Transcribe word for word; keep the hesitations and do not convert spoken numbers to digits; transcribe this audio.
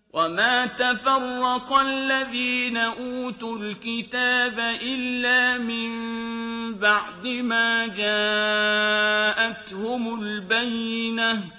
وما تفرق الذين أوتوا الكتاب إلا من بعد ما جاءتهم البينة